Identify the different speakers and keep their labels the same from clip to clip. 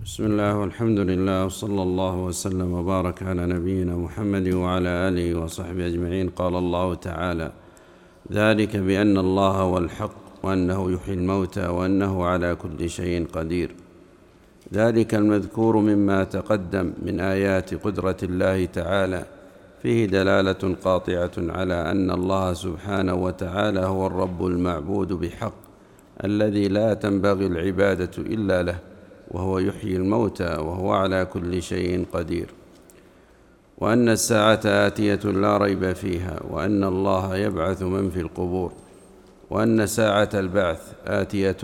Speaker 1: بسم الله والحمد لله وصلى الله وسلم وبارك على نبينا محمد وعلى آله وصحبه أجمعين. قال الله تعالى: ذلك بأن الله هو الحق وأنه يحيي الموتى وأنه على كل شيء قدير. ذلك المذكور مما تقدم من آيات قدرة الله تعالى فيه دلالة قاطعة على أن الله سبحانه وتعالى هو الرب المعبود بحق الذي لا تنبغي العبادة إلا له، وهو يحيي الموتى وهو على كل شيء قدير، وأن الساعة آتية لا ريب فيها، وأن الله يبعث من في القبور، وأن ساعة البعث آتية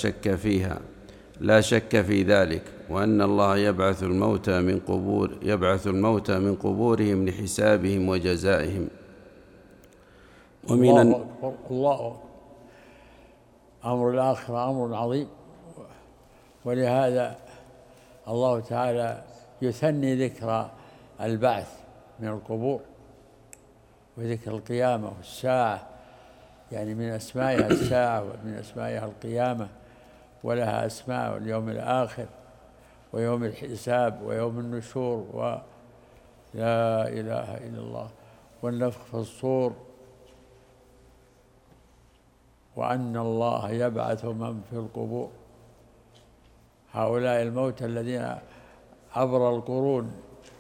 Speaker 1: لا شك في ذلك، وأن الله يبعث الموتى من قبورهم لحسابهم وجزائهم.
Speaker 2: الله أكبر الله أكبر. أمر الآخرة أمر عظيم، ولهذا الله تعالى يثني ذكر البعث من القبور وذكر القيامة والساعة، يعني من أسمائها الساعة ومن أسمائها القيامة، ولها أسماء: واليوم الآخر ويوم الحساب ويوم النشور ولا إله إلا الله والنفخ في الصور، وأن الله يبعث من في القبور. هؤلاء الموتى الذين عبر القرون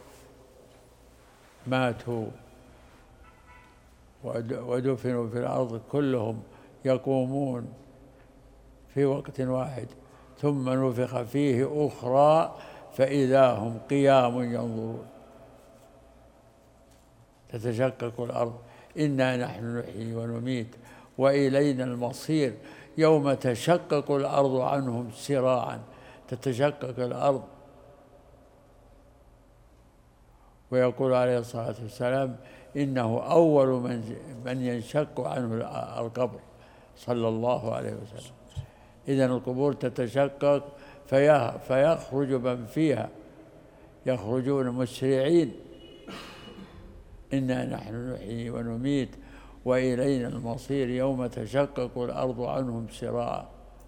Speaker 2: ماتوا ودفنوا في الأرض كلهم يقومون في وقت واحد، ثم نفخ فيه أخرى فإذا هم قيام ينظرون. تتشقق الأرض، إنا نحن نحيي ونميت وإلينا المصير. يوم تشقق الأرض عنهم سراعا، تتشقق الأرض. ويقول عليه الصلاة والسلام: إنه أول من ينشق عنه القبر، صلى الله عليه وسلم. إذن القبور تتشقق فيخرج من فيها، يخرجون مسرعين: إنا نحن نحيي ونميت وإلينا المصير يوم تشقق الأرض عنهم سراعا،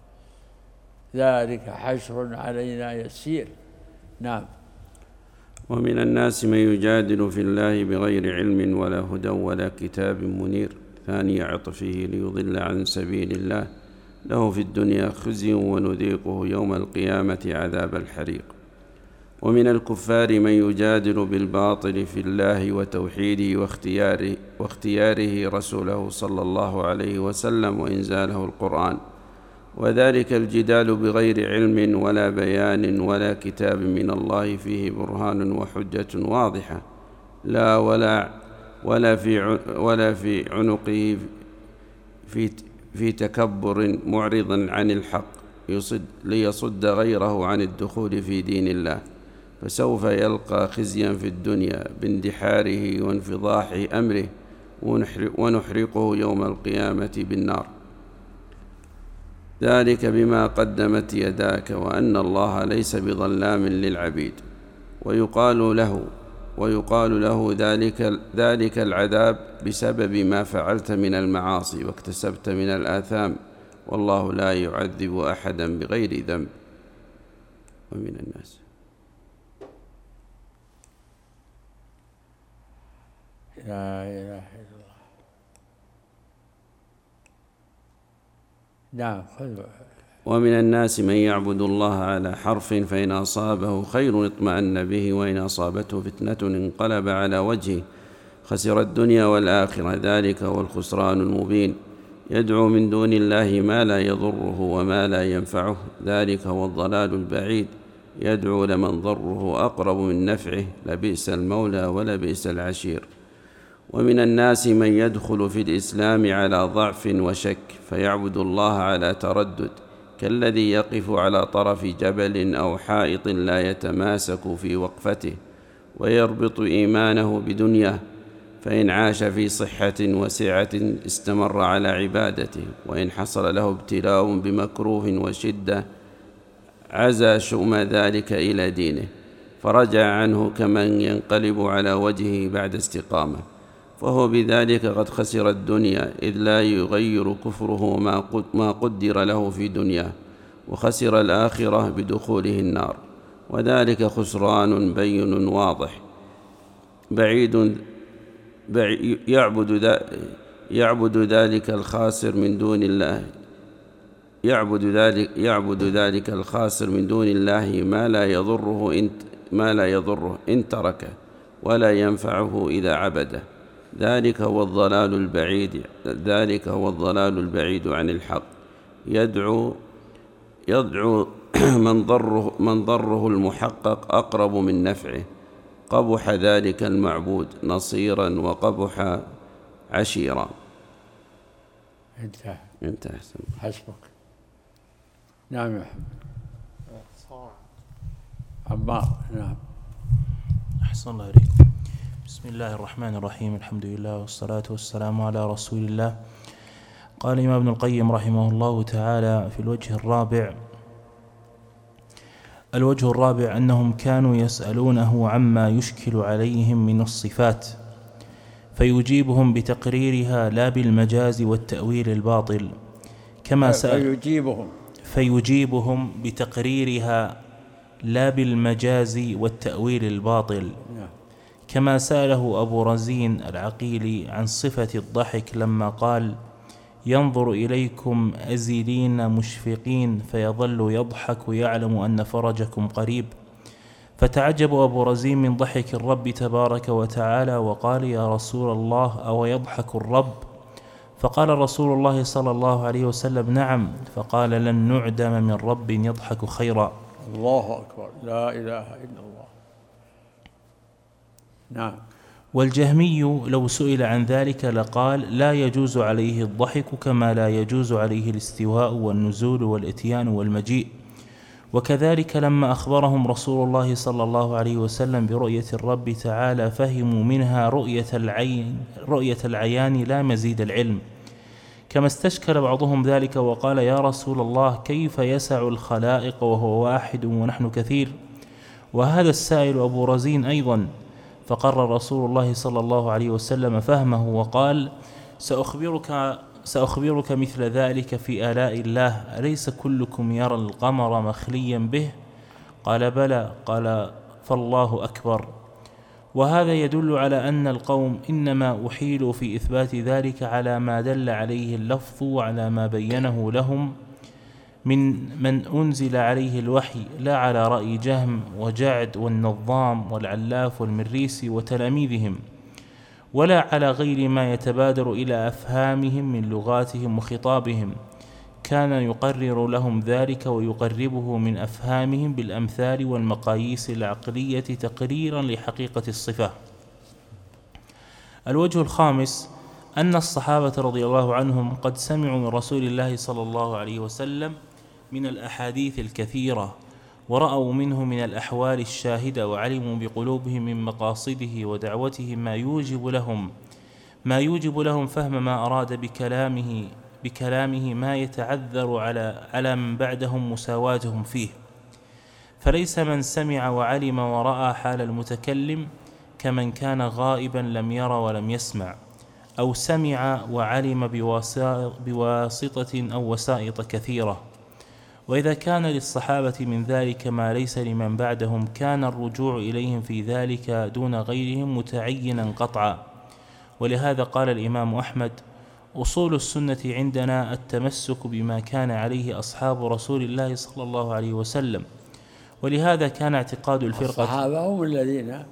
Speaker 2: ذلك حشر علينا يسير. نعم.
Speaker 1: ومن الناس من يجادل في الله بغير علم ولا هدى ولا كتاب منير، ثاني عطفه ليضل عن سبيل الله، له في الدنيا خزي ونذيقه يوم القيامة عذاب الحريق. ومن الكفار من يجادل بالباطل في الله وتوحيده واختياره رسوله صلى الله عليه وسلم وإنزاله القرآن، وذلك الجدال بغير علم ولا بيان ولا كتاب من الله فيه برهان وحجة واضحة، لا ولا في عنقه في تكبر معرض عن الحق ليصد غيره عن الدخول في دين الله، فسوف يلقى خزيا في الدنيا باندحاره وانفضاح أمره، ونحرقه يوم القيامة بالنار. ذلك بما قدمت يداك وأن الله ليس بظلام للعبيد. ويقال له ذلك العذاب بسبب ما فعلت من المعاصي واكتسبت من الآثام، والله لا يعذب أحدا بغير ذنب. ومن الناس
Speaker 2: لا إله إلا الله. نعم.
Speaker 1: ومن الناس من يعبد الله على حرف، فإن أصابه خير اطمأن به، وإن أصابته فتنة انقلب على وجهه، خسر الدنيا والآخرة، ذلك هو الخسران المبين. يدعو من دون الله ما لا يضره وما لا ينفعه، ذلك هو الضلال البعيد. يدعو لمن ضره أقرب من نفعه، لبئس المولى ولبئس العشير. ومن الناس من يدخل في الإسلام على ضعف وشك، فيعبد الله على تردد، كالذي يقف على طرف جبل أو حائط لا يتماسك في وقفته، ويربط إيمانه بدنياه، فإن عاش في صحة وسعة استمر على عبادته، وإن حصل له ابتلاء بمكروه وشدة عزى شؤم ذلك إلى دينه، فرجع عنه كمن ينقلب على وجهه بعد استقامة، فهو بذلك قد خسر الدنيا، إذ لا يغير كفره ما قدر له في دنياه، وخسر الآخرة بدخوله النار. وذلك خسران بين واضح. يعبد ذلك الخاسر من دون الله ما لا يضره إن تركه، ولا ينفعه إذا عبده. ذلك هو الضلال البعيد عن الحق. يدعو من ضره المحقق أقرب من نفعه. قبح ذلك المعبود نصيرا وقبح عشيرا. انتهى.
Speaker 2: حسبك. نعم يا عمار. نعم.
Speaker 3: أحسن الله إليكم. بسم الله الرحمن الرحيم. الحمد لله والصلاة والسلام على رسول الله. قال الإمام ابن القيم رحمه الله تعالى في الوجه الرابع أنهم كانوا يسألونه عما يشكل عليهم من الصفات فيجيبهم بتقريرها لا بالمجاز والتأويل الباطل، كما فيجيبهم بتقريرها لا بالمجاز والتأويل الباطل، كما سأله أبو رزين العقيلي عن صفة الضحك لما قال: ينظر إليكم أزلين مشفقين فيظل يضحك يعلم أن فرجكم قريب. فتعجب أبو رزين من ضحك الرب تبارك وتعالى وقال: يا رسول الله، أو يضحك الرب؟ فقال رسول الله صلى الله عليه وسلم: نعم. فقال: لن نعدم من رب يضحك خيرا.
Speaker 2: الله أكبر، لا إله إلا الله. نعم.
Speaker 3: والجهمي لو سئل عن ذلك لقال: لا يجوز عليه الضحك كما لا يجوز عليه الاستواء والنزول والإتيان والمجيء. وكذلك لما أخبرهم رسول الله صلى الله عليه وسلم برؤية الرب تعالى فهموا منها رؤية العيان لا مزيد العلم، كما استشكل بعضهم ذلك وقال: يا رسول الله، كيف يسع الخلائق وهو واحد ونحن كثير؟ وهذا السائل أبو رزين أيضا. فقرر رسول الله صلى الله عليه وسلم فهمه وقال: سأخبرك مثل ذلك في آلاء الله. أليس كلكم يرى القمر مخليا به؟ قال: بلى. قال: فالله أكبر. وهذا يدل على أن القوم إنما أحيلوا في إثبات ذلك على ما دل عليه اللفظ وعلى ما بينه لهم من أنزل عليه الوحي، لا على رأي جهم وجعد والنظام والعلاف والمريسي وتلاميذهم، ولا على غير ما يتبادر إلى أفهامهم من لغاتهم وخطابهم. كان يقرر لهم ذلك ويقربه من أفهامهم بالأمثال والمقاييس العقلية تقريرا لحقيقة الصفة. الوجه الخامس أن الصحابة رضي الله عنهم قد سمعوا من رسول الله صلى الله عليه وسلم من الأحاديث الكثيرة، ورأوا منه من الأحوال الشاهدة، وعلموا بقلوبهم من مقاصده ودعوته ما يوجب لهم فهم ما أراد بكلامه ما يتعذر على من بعدهم مساواتهم فيه. فليس من سمع وعلم ورأى حال المتكلم كمن كان غائبا لم ير ولم يسمع، أو سمع وعلم بواسطة أو وسائط كثيرة. وإذا كان للصحابة من ذلك ما ليس لمن بعدهم كان الرجوع إليهم في ذلك دون غيرهم متعينا قطعا. ولهذا قال الإمام أحمد: أصول السنة عندنا التمسك بما كان عليه أصحاب رسول الله صلى الله عليه وسلم. ولهذا كان اعتقاد الفرقة،
Speaker 2: الصحابة هم الذين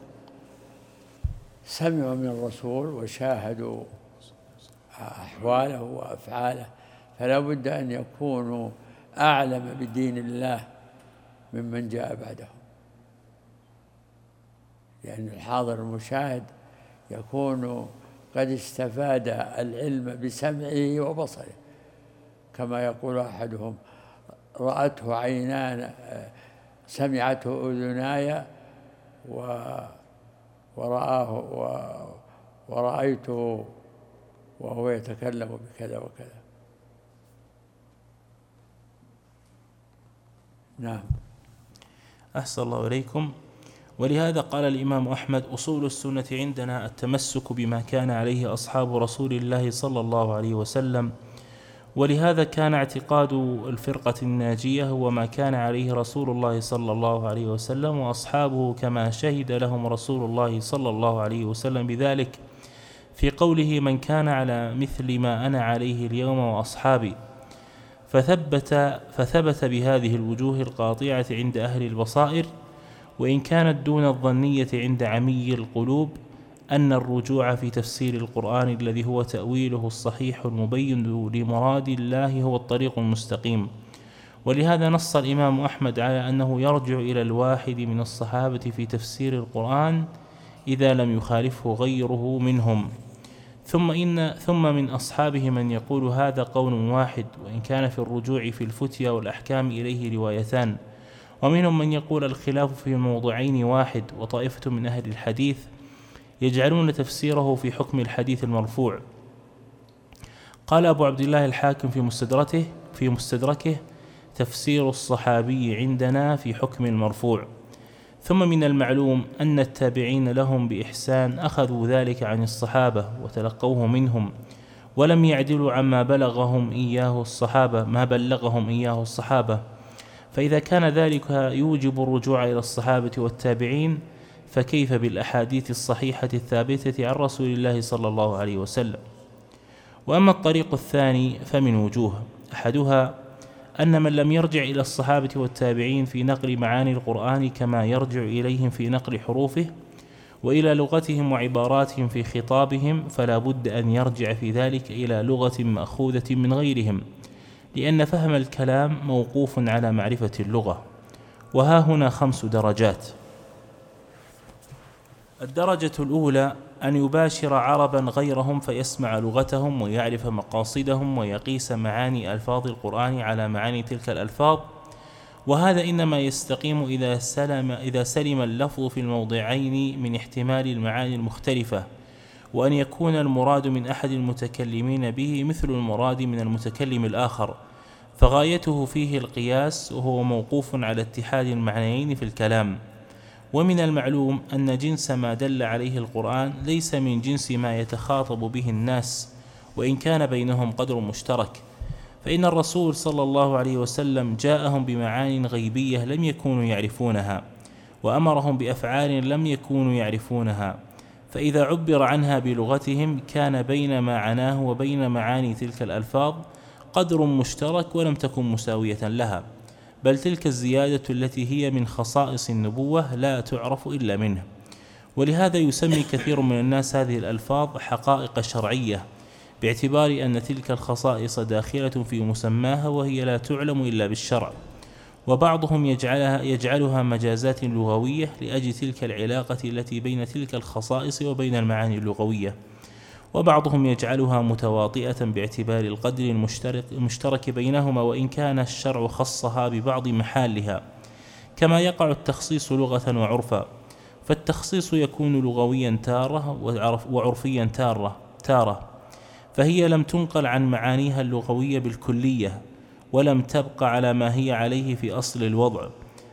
Speaker 2: سمعوا من الرسول وشاهدوا أحواله وأفعاله، فلا بد أن يكونوا أعلم بدين الله ممن جاء بعدهم، لأن الحاضر المشاهد يكون قد استفاد العلم بسمعه وبصره، كما يقول أحدهم: رأته عينان سمعته أذناي ورأيته وهو يتكلم بكذا وكذا. نعم.
Speaker 3: أحسن الله إليكم. ولهذا قال الإمام أحمد: أصول السنة عندنا التمسك بما كان عليه أصحاب رسول الله صلى الله عليه وسلم، ولهذا كان اعتقاد الفرقة الناجية هو ما كان عليه رسول الله صلى الله عليه وسلم وأصحابه، كما شهد لهم رسول الله صلى الله عليه وسلم بذلك في قوله: من كان على مثل ما أنا عليه اليوم وأصحابي. فثبت بهذه الوجوه القاطعة عند أهل البصائر، وإن كانت دون الظنية عند عمي القلوب، أن الرجوع في تفسير القرآن الذي هو تأويله الصحيح المبين لمراد الله هو الطريق المستقيم. ولهذا نص الإمام أحمد على أنه يرجع إلى الواحد من الصحابة في تفسير القرآن إذا لم يخالفه غيره منهم. ثم من أصحابه من يقول هذا قول واحد، وإن كان في الرجوع في الفتيا والأحكام إليه روايتان. ومنهم من يقول الخلاف في موضعين واحد، وطائفة من أهل الحديث يجعلون تفسيره في حكم الحديث المرفوع. قال أبو عبد الله الحاكم في مستدركه: تفسير الصحابي عندنا في حكم المرفوع. ثم من المعلوم أن التابعين لهم بإحسان أخذوا ذلك عن الصحابة وتلقوه منهم، ولم يعدلوا عما بلغهم إياه الصحابة. فإذا كان ذلك يوجب الرجوع إلى الصحابة والتابعين، فكيف بالأحاديث الصحيحة الثابتة عن رسول الله صلى الله عليه وسلم؟ وأما الطريق الثاني فمن وجوه: أحدها أن من لم يرجع إلى الصحابة والتابعين في نقل معاني القرآن كما يرجع إليهم في نقل حروفه وإلى لغتهم وعباراتهم في خطابهم، فلا بد أن يرجع في ذلك إلى لغة مأخوذة من غيرهم، لأن فهم الكلام موقوف على معرفة اللغة. وها هنا 5 درجات. الدرجة الأولى أن يباشر عربا غيرهم فيسمع لغتهم ويعرف مقاصدهم ويقيس معاني ألفاظ القرآن على معاني تلك الألفاظ، وهذا إنما يستقيم إذا سلم اللفظ في الموضعين من احتمال المعاني المختلفة، وأن يكون المراد من أحد المتكلمين به مثل المراد من المتكلم الآخر، فغايته فيه القياس، وهو موقوف على اتحاد المعنيين في الكلام. ومن المعلوم أن جنس ما دل عليه القرآن ليس من جنس ما يتخاطب به الناس، وإن كان بينهم قدر مشترك، فإن الرسول صلى الله عليه وسلم جاءهم بمعاني غيبية لم يكونوا يعرفونها، وأمرهم بأفعال لم يكونوا يعرفونها، فإذا عبر عنها بلغتهم كان بين ما عناه وبين معاني تلك الألفاظ قدر مشترك ولم تكن مساوية لها، بل تلك الزيادة التي هي من خصائص النبوة لا تعرف إلا منه. ولهذا يسمي كثير من الناس هذه الألفاظ حقائق شرعية، باعتبار أن تلك الخصائص داخلة في مسماها وهي لا تعلم إلا بالشرع. وبعضهم يجعلها مجازات لغوية لأجل تلك العلاقة التي بين تلك الخصائص وبين المعاني اللغوية، وبعضهم يجعلها متواطئة باعتبار القدر المشترك بينهما، وإن كان الشرع خصها ببعض محالها، كما يقع التخصيص لغة وعرفا. فالتخصيص يكون لغويا تارة وعرفيا تارة، فهي لم تنقل عن معانيها اللغوية بالكلية، ولم تبقى على ما هي عليه في أصل الوضع،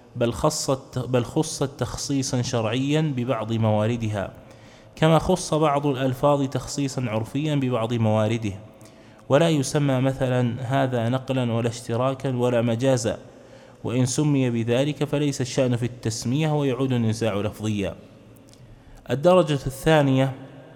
Speaker 3: بل خصت تخصيصا شرعيا ببعض مواردها، كما خص بعض الألفاظ تخصيصا عرفيا ببعض موارده. ولا يسمى مثلا هذا نقلا ولا اشتراكا ولا مجازا، وإن سمي بذلك فليس الشأن في التسمية ويعود النزاع لفظيا. الدرجة الثانية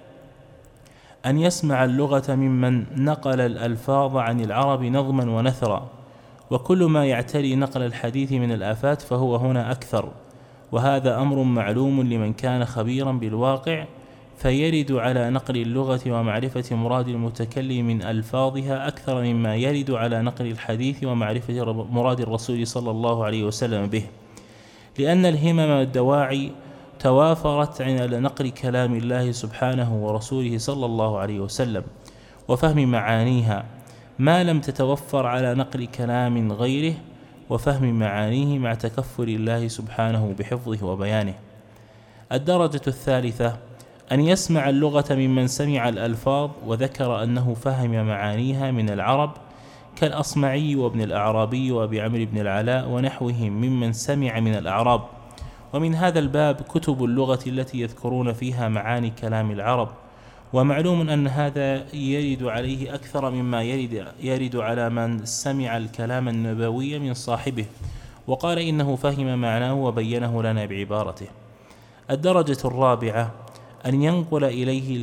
Speaker 3: أن يسمع اللغة ممن نقل الألفاظ عن العرب نظما ونثرا، وكل ما يعتري نقل الحديث من الآفات فهو هنا أكثر، وهذا أمر معلوم لمن كان خبيرا بالواقع، فيرد على نقل اللغة ومعرفة مراد المتكلم من ألفاظها أكثر مما يرد على نقل الحديث ومعرفة مراد الرسول صلى الله عليه وسلم به، لأن الهمم والدواعي توافرت على نقل كلام الله سبحانه ورسوله صلى الله عليه وسلم وفهم معانيها، ما لم تتوفر على نقل كلام غيره وفهم معانيه مع تكفل الله سبحانه بحفظه وبيانه. الدرجة الثالثة أن يسمع اللغة ممن سمع الألفاظ وذكر أنه فهم معانيها من العرب، كالأصمعي وابن الأعرابي وأبي عمرو بن العلاء ونحوهم ممن سمع من الأعراب. ومن هذا الباب كتب اللغة التي يذكرون فيها معاني كلام العرب، ومعلوم أن هذا يرد عليه أكثر مما يرد على من سمع الكلام النبوي من صاحبه وقال إنه فهم معناه وبينه لنا بعبارته. الدرجة الرابعة أن ينقل إليه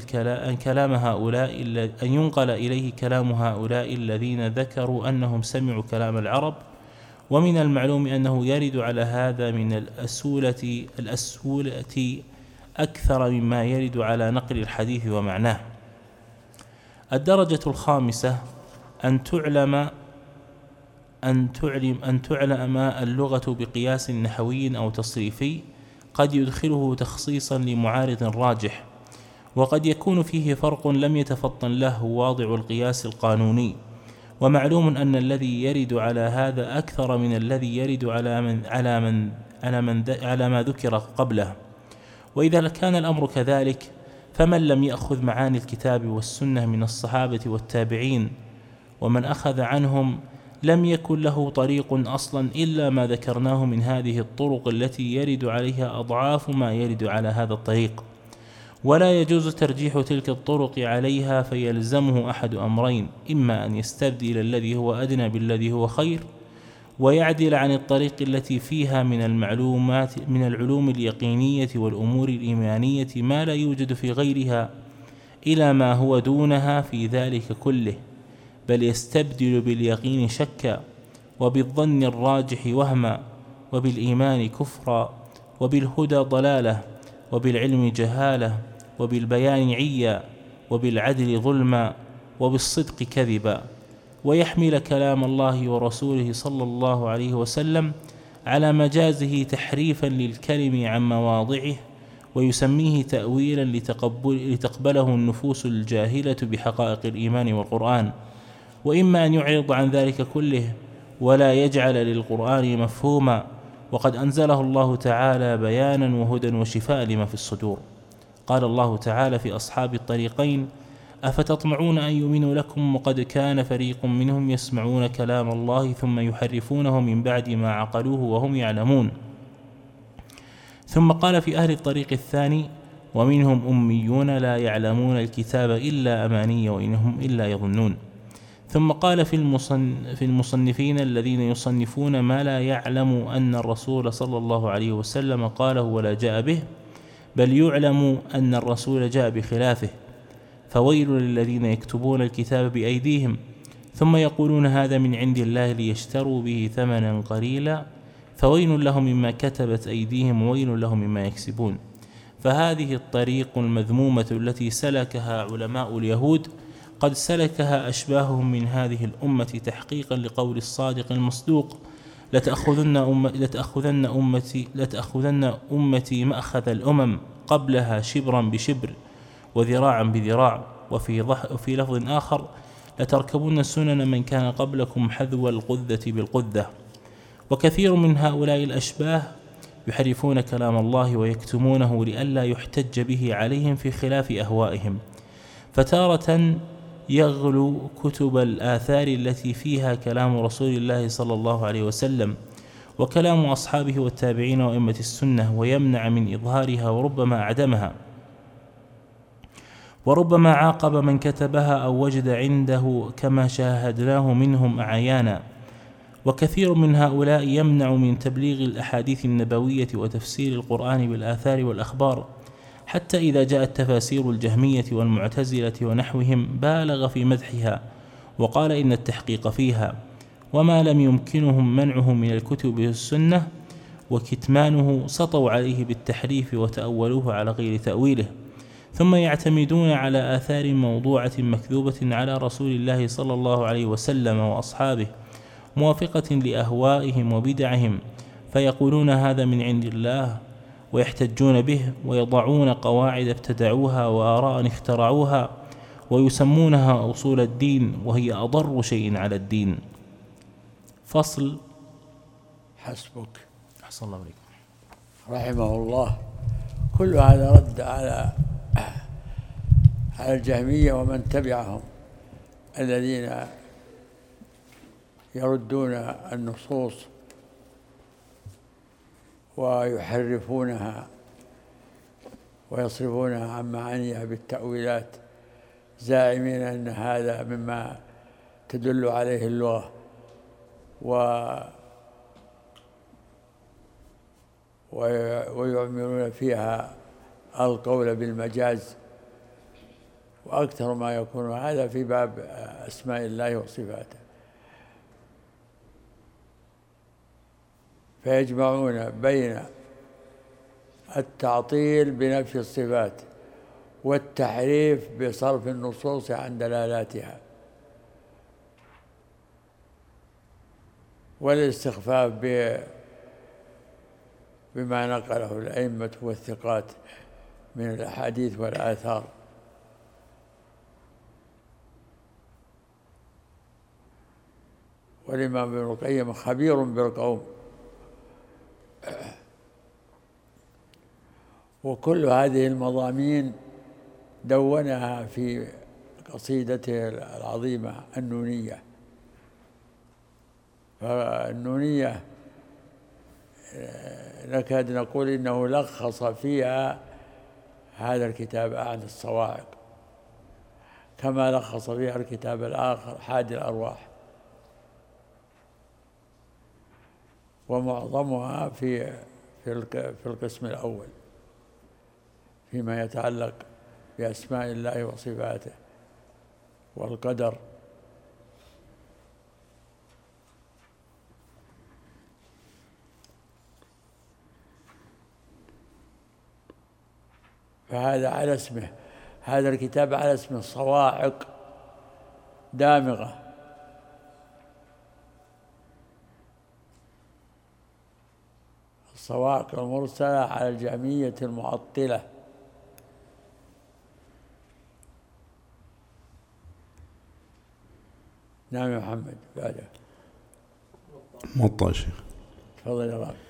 Speaker 3: كلام هؤلاء الذين ذكروا أنهم سمعوا كلام العرب. ومن المعلوم أنه يرد على هذا من الأسئلة أكثر مما يرد على نقل الحديث ومعناه. الدرجة الخامسة أن تعلم اللغة بقياس نحوي أو تصريفي قد يدخله تخصيصا لمعارض راجح، وقد يكون فيه فرق لم يتفطن له واضع القياس القانوني. ومعلوم أن الذي يرد على هذا أكثر من الذي يرد على ما ذكر قبله. وإذا كان الأمر كذلك فمن لم يأخذ معاني الكتاب والسنة من الصحابة والتابعين ومن أخذ عنهم لم يكن له طريق أصلا إلا ما ذكرناه من هذه الطرق التي يرد عليها أضعاف ما يرد على هذا الطريق، ولا يجوز ترجيح تلك الطرق عليها، فيلزمه أحد أمرين: إما أن يستبدل الذي هو أدنى بالذي هو خير، ويعدل عن الطريق التي فيها من العلوم اليقينية والأمور الإيمانية ما لا يوجد في غيرها إلى ما هو دونها في ذلك كله، بل يستبدل باليقين شكا، وبالظن الراجح وهما، وبالإيمان كفرا، وبالهدى ضلالة، وبالعلم جهالة، وبالبيان عيا، وبالعدل ظلما، وبالصدق كذبا، ويحمل كلام الله ورسوله صلى الله عليه وسلم على مجازه تحريفا للكلم عن مواضعه، ويسميه تأويلا لتقبله النفوس الجاهلة بحقائق الإيمان والقرآن. وإما أن يعرض عن ذلك كله ولا يجعل للقرآن مفهوما، وقد أنزله الله تعالى بيانا وهدى وشفاء لما في الصدور. قال الله تعالى في أصحاب الطريقين: أفتطمعون أن يؤمنوا لكم وقد كان فريق منهم يسمعون كلام الله ثم يحرفونه من بعد ما عقلوه وهم يعلمون. ثم قال في أهل الطريق الثاني: ومنهم أميون لا يعلمون الكتاب إلا أماني وإنهم إلا يظنون. ثم قال في المصنفين الذين يصنفون ما لا يعلم أن الرسول صلى الله عليه وسلم قاله ولا جاء به، بل يعلم أن الرسول جاء بخلافه، فويل للذين يكتبون الكتاب بأيديهم ثم يقولون هذا من عند الله ليشتروا به ثمنا قليلا، فويل لهم مما كتبت أيديهم وويل لهم مما يكسبون. فهذه الطريق المذمومة التي سلكها علماء اليهود قد سلكها أشباههم من هذه الأمة تحقيقا لقول الصادق المصدوق: لتأخذن أمتي مأخذ الأمم قبلها شبرا بشبر وذراعا بذراع. وفي لفظ آخر: لتركبن سنن من كان قبلكم حذو القذة بالقذة. وكثير من هؤلاء الأشباه يحرفون كلام الله ويكتمونه لئلا يحتج به عليهم في خلاف أهوائهم، فتارة يغلو كتب الآثار التي فيها كلام رسول الله صلى الله عليه وسلم وكلام أصحابه والتابعين وأئمة السنة ويمنع من إظهارها، وربما أعدمها، وربما عاقب من كتبها أو وجد عنده كما شاهدناه منهم أعيانا. وكثير من هؤلاء يمنع من تبليغ الأحاديث النبوية وتفسير القرآن بالآثار والأخبار، حتى إذا جاءت تفاسير الجهمية والمعتزلة ونحوهم بالغ في مدحها وقال إن التحقيق فيها، وما لم يمكنهم منعه من الكتب والسنة وكتمانه سطوا عليه بالتحريف وتأولوه على غير تأويله، ثم يعتمدون على آثار موضوعة مكذوبة على رسول الله صلى الله عليه وسلم وأصحابه موافقة لأهوائهم وبدعهم، فيقولون هذا من عند الله ويحتجون به، ويضعون قواعد ابتدعوها وآراء اخترعوها ويسمونها أصول الدين، وهي أضر شيء على الدين. فصل.
Speaker 2: حسبك.
Speaker 3: أحسن الله عليكم.
Speaker 2: رحمه الله. كل هذا رد على الجهمية ومن تبعهم الذين يردون النصوص ويحرفونها ويصرفونها عن معانيها بالتأويلات زاعمين أن هذا مما تدل عليه اللغة ويعملون فيها القول بالمجاز، وأكثر ما يكون هذا في باب أسماء الله وصفاته. فيجمعون بين التعطيل بنفي الصفات والتحريف بصرف النصوص عن دلالاتها، والاستخفاف بما نقله الأئمة والثقات من الأحاديث والآثار. والإمام ابن القيم خبير بالقوم. وكل هذه المضامين دونها في قصيدته العظيمة النونية. فالنونية نكاد نقول إنه لخص فيها هذا الكتاب أعلى الصواعق، كما لخص فيها الكتاب الآخر حادي الأرواح، ومعظمها في القسم الأول فيما يتعلق بأسماء الله وصفاته والقدر. فهذا على اسمه، هذا الكتاب على اسمه صواعق دامغة. الصواعق المرسلة على الجهمية المعطلة. نعم يا محمد. بعده
Speaker 4: موطأ شيخ.
Speaker 2: تفضل يا رب.